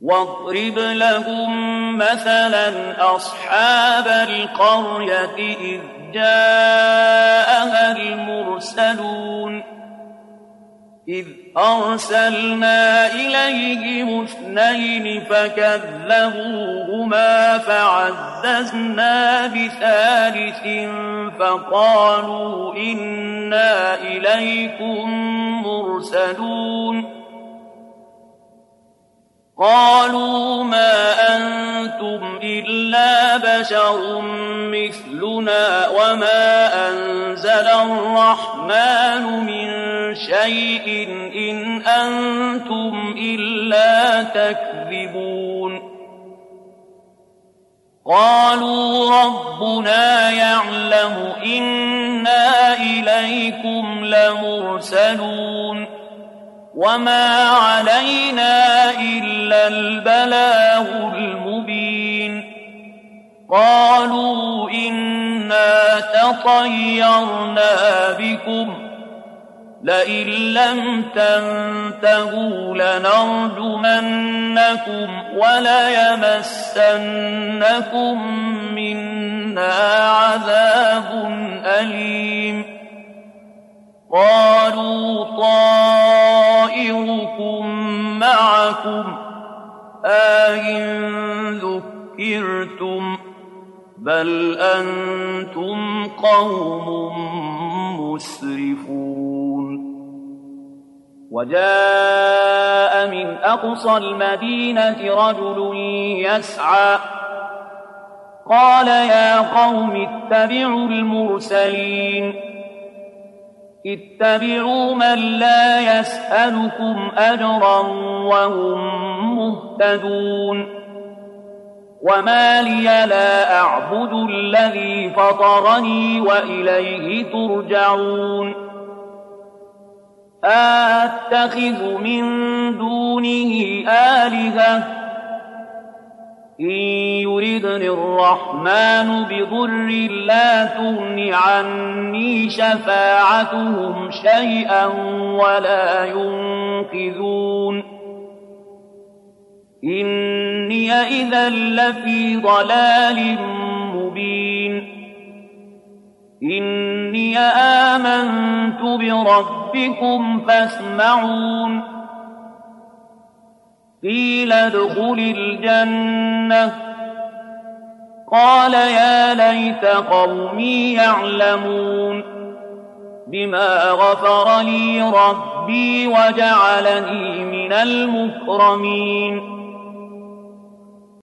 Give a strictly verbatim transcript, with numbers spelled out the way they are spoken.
واضرب لهم مثلا أصحاب القرية إذ جاءها المرسلون إذ أرسلنا إليهم اثنين فكذبوهما فعززنا بثالث فقالوا إنا إليكم مرسلون قالوا ما أنتم إلا بشر مثلنا وما أنزل الرحمن من شيء إن أنتم إلا تكذبون قالوا ربنا يعلم إنا إليكم لمرسلون وما علينا إلا البلاغ المبين قالوا إنا تطيرنا بكم لئن لم تنتهوا لنرجمنكم وليمسنكم منا عذاب أليم قالوا طائركم معكم أئن ذكرتم بل أنتم قوم مسرفون وجاء من أقصى المدينة رجل يسعى قال يا قوم اتبعوا المرسلين اتبعوا من لا يسألكم أجرا وهم مهتدون وما لي لا أعبد الذي فطرني وإليه ترجعون أتخذ من دونه آلهة إن يردني الرحمن بضر لا تغن عني شفاعتهم شيئا ولا ينقذون إني إذا لفي ضلال مبين إني آمنت بربكم فاسمعون قيل ادخل الجنة قال يا ليت قومي يعلمون بما غفر لي ربي وجعلني من المكرمين